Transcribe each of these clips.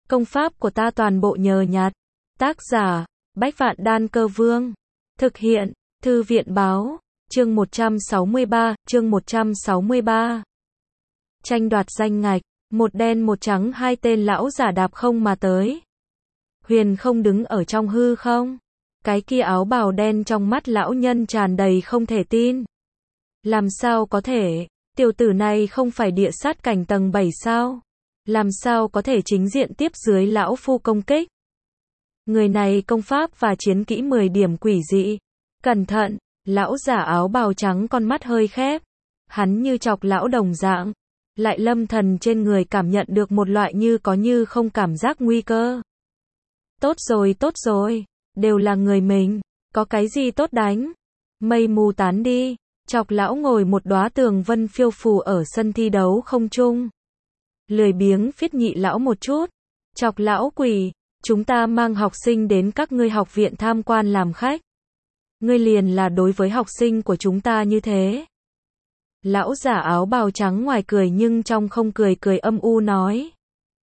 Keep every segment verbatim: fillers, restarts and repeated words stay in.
Công pháp của ta toàn bộ nhờ nhặt. Tác giả, Bách Vạn Đan Cơ Vương. Thực hiện, Thư viện Báo. Chương một trăm sáu mươi ba, chương một trăm sáu mươi ba. Tranh đoạt danh ngạch, một đen một trắng hai tên lão giả đạp không mà tới. Huyền không đứng ở trong hư không? Cái kia áo bào đen trong mắt lão nhân tràn đầy không thể tin. Làm sao có thể, tiểu tử này không phải địa sát cảnh tầng bảy sao? Làm sao có thể chính diện tiếp dưới lão phu công kích? Người này công pháp và chiến kỹ mười điểm quỷ dị. Cẩn thận, lão giả áo bào trắng con mắt hơi khép. Hắn như chọc lão đồng dạng. Lại Lâm Thần trên người cảm nhận được một loại như có như không cảm giác nguy cơ. Tốt rồi tốt rồi, đều là người mình, có cái gì tốt đánh. Mây mù tán đi, chọc lão ngồi một đóa tường vân phiêu phù ở sân thi đấu không trung. Lười biếng phiết nhị lão một chút, chọc lão quỷ, chúng ta mang học sinh đến các ngươi học viện tham quan làm khách. Ngươi liền là đối với học sinh của chúng ta như thế. Lão giả áo bào trắng ngoài cười nhưng trong không cười cười âm u nói.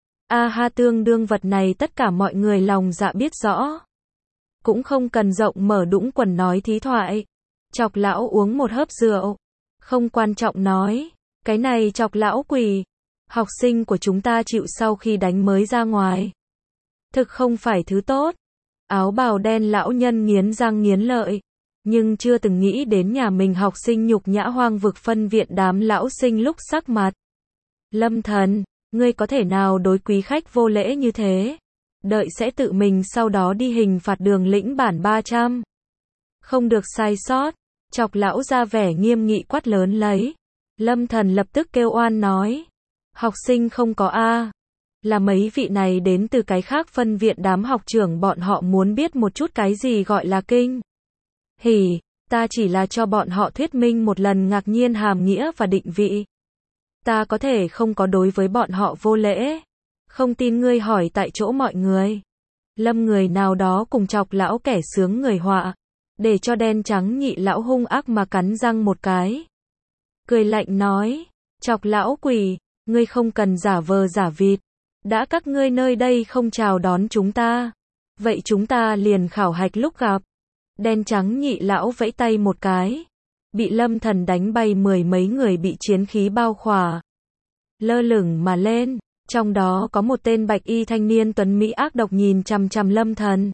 A ha, tương đương vật này tất cả mọi người lòng dạ biết rõ. Cũng không cần rộng mở đũng quần nói thí thoại. Chọc lão uống một hớp rượu. Không quan trọng nói. Cái này chọc lão quỷ. Học sinh của chúng ta chịu sau khi đánh mới ra ngoài. Thực không phải thứ tốt. Áo bào đen lão nhân nghiến răng nghiến lợi. Nhưng chưa từng nghĩ đến nhà mình học sinh nhục nhã hoang vực phân viện đám lão sinh lúc sắc mặt. Lâm Thần, ngươi có thể nào đối quý khách vô lễ như thế? Đợi sẽ tự mình sau đó đi hình phạt đường lĩnh bản ba trăm. Không được sai sót. Chọc lão ra vẻ nghiêm nghị quát lớn lấy. Lâm Thần lập tức kêu oan nói. Học sinh không có a, là mấy vị này đến từ cái khác phân viện đám học trưởng bọn họ muốn biết một chút cái gì gọi là kinh. Hỉ, ta chỉ là cho bọn họ thuyết minh một lần ngạc nhiên hàm nghĩa và định vị. Ta có thể không có đối với bọn họ vô lễ. Không tin ngươi hỏi tại chỗ mọi người. Lâm người nào đó cùng chọc lão kẻ sướng người họa. Để cho đen trắng nhị lão hung ác mà cắn răng một cái. Cười lạnh nói. Chọc lão quỷ, ngươi không cần giả vờ giả vịt. Đã các ngươi nơi đây không chào đón chúng ta. Vậy chúng ta liền khảo hạch lúc gặp. Đen trắng nhị lão vẫy tay một cái. Bị Lâm Thần đánh bay mười mấy người bị chiến khí bao khỏa. Lơ lửng mà lên. Trong đó có một tên bạch y thanh niên tuấn mỹ ác độc nhìn chằm chằm Lâm Thần.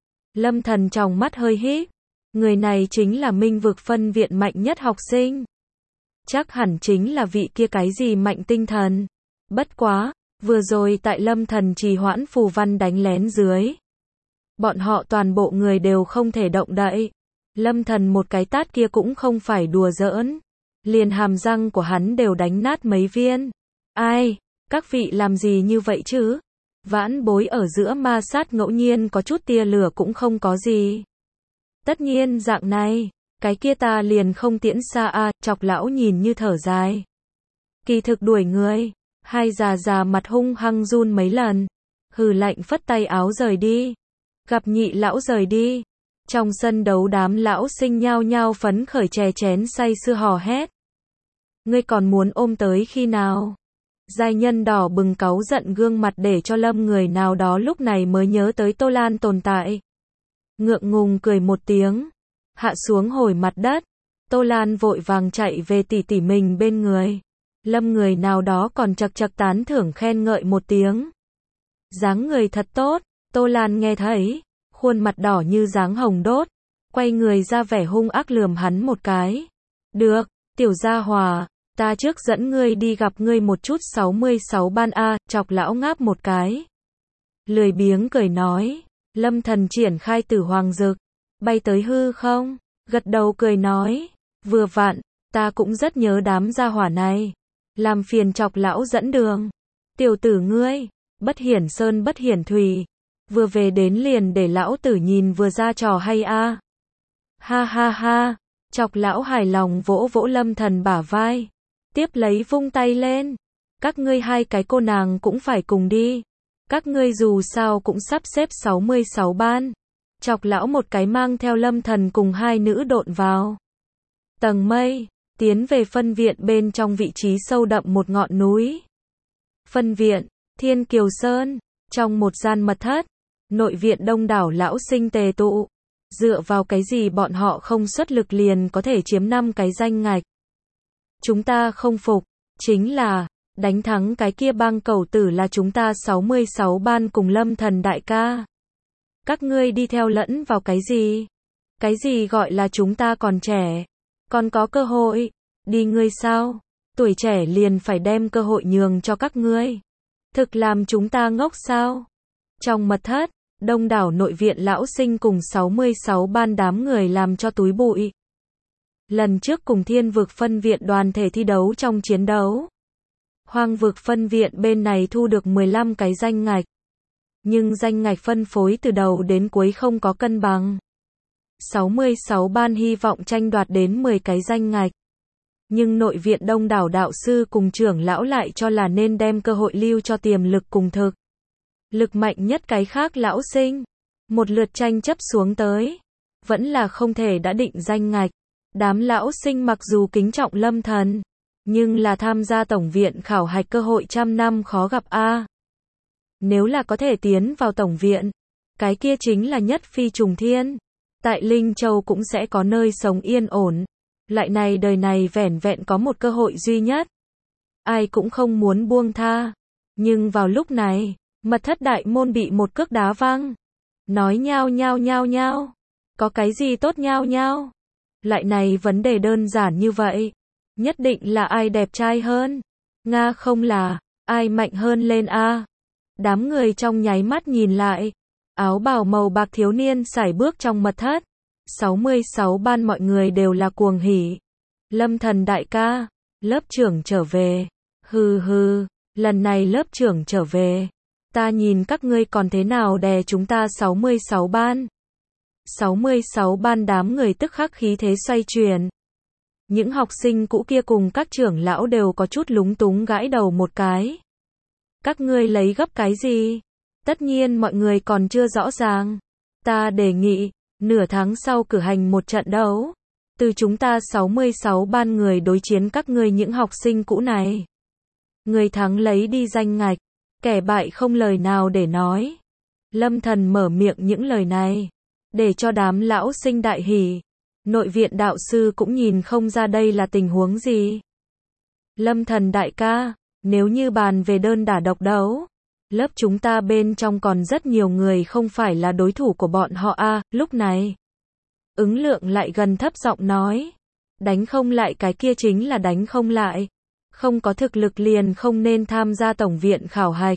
Lâm Thần trong mắt hơi híp. Người này chính là minh vực phân viện mạnh nhất học sinh. Chắc hẳn chính là vị kia cái gì mạnh tinh thần. Bất quá, vừa rồi tại Lâm Thần trì hoãn phù văn đánh lén dưới. Bọn họ toàn bộ người đều không thể động đậy. Lâm Thần một cái tát kia cũng không phải đùa giỡn. Liền hàm răng của hắn đều đánh nát mấy viên. Ai, các vị làm gì như vậy chứ? Vãn bối ở giữa ma sát ngẫu nhiên có chút tia lửa cũng không có gì. Tất nhiên dạng này, cái kia ta liền không tiễn xa a, chọc lão nhìn như thở dài. Kỳ thực đuổi người, hai già già mặt hung hăng run mấy lần. Hừ lạnh phất tay áo rời đi. Gặp nhị lão rời đi. Trong sân đấu đám lão sinh nhao nhao phấn khởi chè chén say sưa hò hét. Ngươi còn muốn ôm tới khi nào? Giai nhân đỏ bừng cáu giận gương mặt để cho Lâm người nào đó lúc này mới nhớ tới Tô Lan tồn tại. Ngượng ngùng cười một tiếng. Hạ xuống hồi mặt đất. Tô Lan vội vàng chạy về tỉ tỉ mình bên người. Lâm người nào đó còn chật chật tán thưởng khen ngợi một tiếng. Dáng người thật tốt. Tô Lan nghe thấy. Khuôn mặt đỏ như dáng hồng đốt. Quay người ra vẻ hung ác lườm hắn một cái. Được, tiểu gia hòa. Ta trước dẫn ngươi đi gặp ngươi một chút sáu mươi sáu ban A, chọc lão ngáp một cái. Lười biếng cười nói. Lâm Thần triển khai tử hoàng dực. Bay tới hư không? Gật đầu cười nói. Vừa vặn, ta cũng rất nhớ đám gia hỏa này. Làm phiền chọc lão dẫn đường. Tiểu tử ngươi, bất hiển sơn bất hiển thủy. Vừa về đến liền để lão tử nhìn vừa ra trò hay a. Ha ha ha, chọc lão hài lòng vỗ vỗ Lâm Thần bả vai. Tiếp lấy vung tay lên. Các ngươi hai cái cô nàng cũng phải cùng đi. Các ngươi dù sao cũng sắp xếp sáu mươi sáu ban. Chọc lão một cái mang theo Lâm Thần cùng hai nữ độn vào tầng mây, tiến về phân viện bên trong vị trí sâu đậm một ngọn núi. Phân viện, Thiên Kiều Sơn. Trong một gian mật thất, nội viện đông đảo lão sinh tề tụ. Dựa vào cái gì bọn họ không xuất lực liền có thể chiếm năm cái danh ngạch? Chúng ta không phục, chính là đánh thắng cái kia bang cầu tử là chúng ta sáu mươi sáu ban cùng Lâm Thần đại ca. Các ngươi đi theo lẫn vào cái gì? Cái gì gọi là chúng ta còn trẻ, còn có cơ hội? Đi ngươi sao? Tuổi trẻ liền phải đem cơ hội nhường cho các ngươi. Thực làm chúng ta ngốc sao? Trong mật thất, đông đảo nội viện lão sinh cùng sáu mươi sáu ban đám người làm cho túi bụi. Lần trước cùng Thiên vực phân viện đoàn thể thi đấu trong chiến đấu, Hoang vực phân viện bên này thu được mười lăm cái danh ngạch. Nhưng danh ngạch phân phối từ đầu đến cuối không có cân bằng. sáu mươi sáu ban hy vọng tranh đoạt đến mười cái danh ngạch. Nhưng nội viện đông đảo đạo sư cùng trưởng lão lại cho là nên đem cơ hội lưu cho tiềm lực cùng thực lực mạnh nhất cái khác lão sinh. Một lượt tranh chấp xuống tới, vẫn là không thể đã định danh ngạch. Đám lão sinh mặc dù kính trọng Lâm Thần, nhưng là tham gia tổng viện khảo hạch cơ hội trăm năm khó gặp a. Nếu là có thể tiến vào tổng viện, cái kia chính là nhất phi trùng thiên. Tại Linh Châu cũng sẽ có nơi sống yên ổn. Lại này đời này vẻn vẹn có một cơ hội duy nhất. Ai cũng không muốn buông tha. Nhưng vào lúc này, mật thất đại môn bị một cước đá văng. Nói nhao nhao nhao nhao. Có cái gì tốt nhao nhao? Lại này vấn đề đơn giản như vậy. Nhất định là ai đẹp trai hơn? Nga không là, ai mạnh hơn lên a? Đám người trong nháy mắt nhìn lại. Áo bào màu bạc thiếu niên sải bước trong mật thất. sáu mươi sáu ban mọi người đều là cuồng hỉ. Lâm Thần đại ca, lớp trưởng trở về. Hừ hừ, lần này lớp trưởng trở về. Ta nhìn các ngươi còn thế nào đè chúng ta sáu mươi sáu ban. sáu mươi sáu ban đám người tức khắc khí thế xoay chuyển. Những học sinh cũ kia cùng các trưởng lão đều có chút lúng túng gãi đầu một cái. Các ngươi lấy gấp cái gì? Tất nhiên mọi người còn chưa rõ ràng. Ta đề nghị, nửa tháng sau cử hành một trận đấu. Từ chúng ta sáu mươi sáu ban người đối chiến các ngươi những học sinh cũ này. Người thắng lấy đi danh ngạch, kẻ bại không lời nào để nói. Lâm Thần mở miệng những lời này, để cho đám lão sinh đại hỉ. Nội viện đạo sư cũng nhìn không ra đây là tình huống gì. Lâm Thần đại ca, nếu như bàn về đơn đả độc đấu, lớp chúng ta bên trong còn rất nhiều người không phải là đối thủ của bọn họ a. À, lúc này, Ứng Lượng lại gần thấp giọng nói, đánh không lại cái kia chính là đánh không lại. Không có thực lực liền không nên tham gia tổng viện khảo hạch.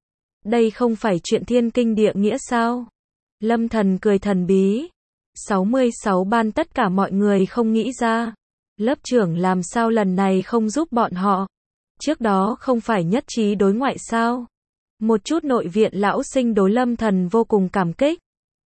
Đây không phải chuyện thiên kinh địa nghĩa sao? Lâm Thần cười thần bí. sáu mươi sáu ban tất cả mọi người không nghĩ ra. Lớp trưởng làm sao lần này không giúp bọn họ? Trước đó không phải nhất trí đối ngoại sao? Một chút nội viện lão sinh đối Lâm Thần vô cùng cảm kích.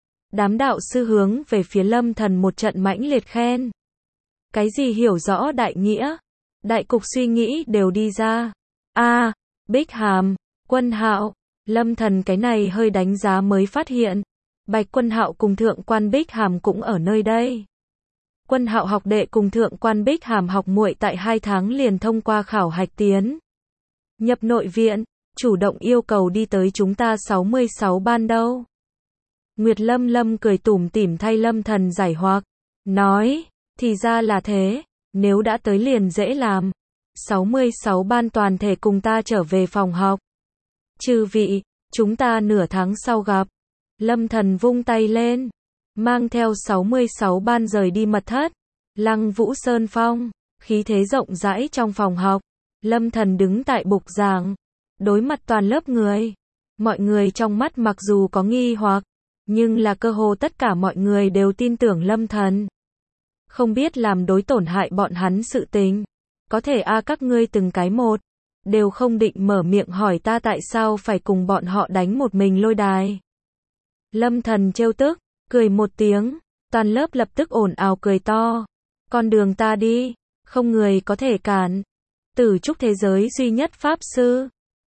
Đám đạo sư hướng về phía Lâm Thần một trận mãnh liệt khen. Cái gì hiểu rõ đại nghĩa? Đại cục suy nghĩ đều đi ra. A, à, Bích Hàm, Quân Hạo, Lâm Thần cái này hơi đánh giá mới phát hiện. Bạch Quân Hạo cùng thượng quan Bích Hàm cũng ở nơi đây. Quân Hạo học đệ cùng thượng quan Bích Hàm học muội tại hai tháng liền thông qua khảo hạch tiến nhập nội viện, chủ động yêu cầu đi tới chúng ta sáu mươi sáu ban đâu. Nguyệt Lâm Lâm cười tủm tỉm thay Lâm Thần giải hoặc, nói, thì ra là thế, nếu đã tới liền dễ làm. sáu mươi sáu ban toàn thể cùng ta trở về phòng học. Chư vị, chúng ta nửa tháng sau gặp. Lâm Thần vung tay lên, mang theo sáu mươi sáu ban rời đi mật thất. Lăng Vũ Sơn Phong, khí thế rộng rãi trong phòng học. Lâm Thần đứng tại bục giảng, đối mặt toàn lớp người. Mọi người trong mắt mặc dù có nghi hoặc, nhưng là cơ hồ tất cả mọi người đều tin tưởng Lâm Thần. Không biết làm đối tổn hại bọn hắn sự tình. Có thể a à các ngươi từng cái một, đều không định mở miệng hỏi ta tại sao phải cùng bọn họ đánh một mình lôi đài. Lâm Thần trêu tức, cười một tiếng, toàn lớp lập tức ồn ào cười to. Con đường ta đi, không người có thể cản. Tử trúc thế giới duy nhất pháp sư,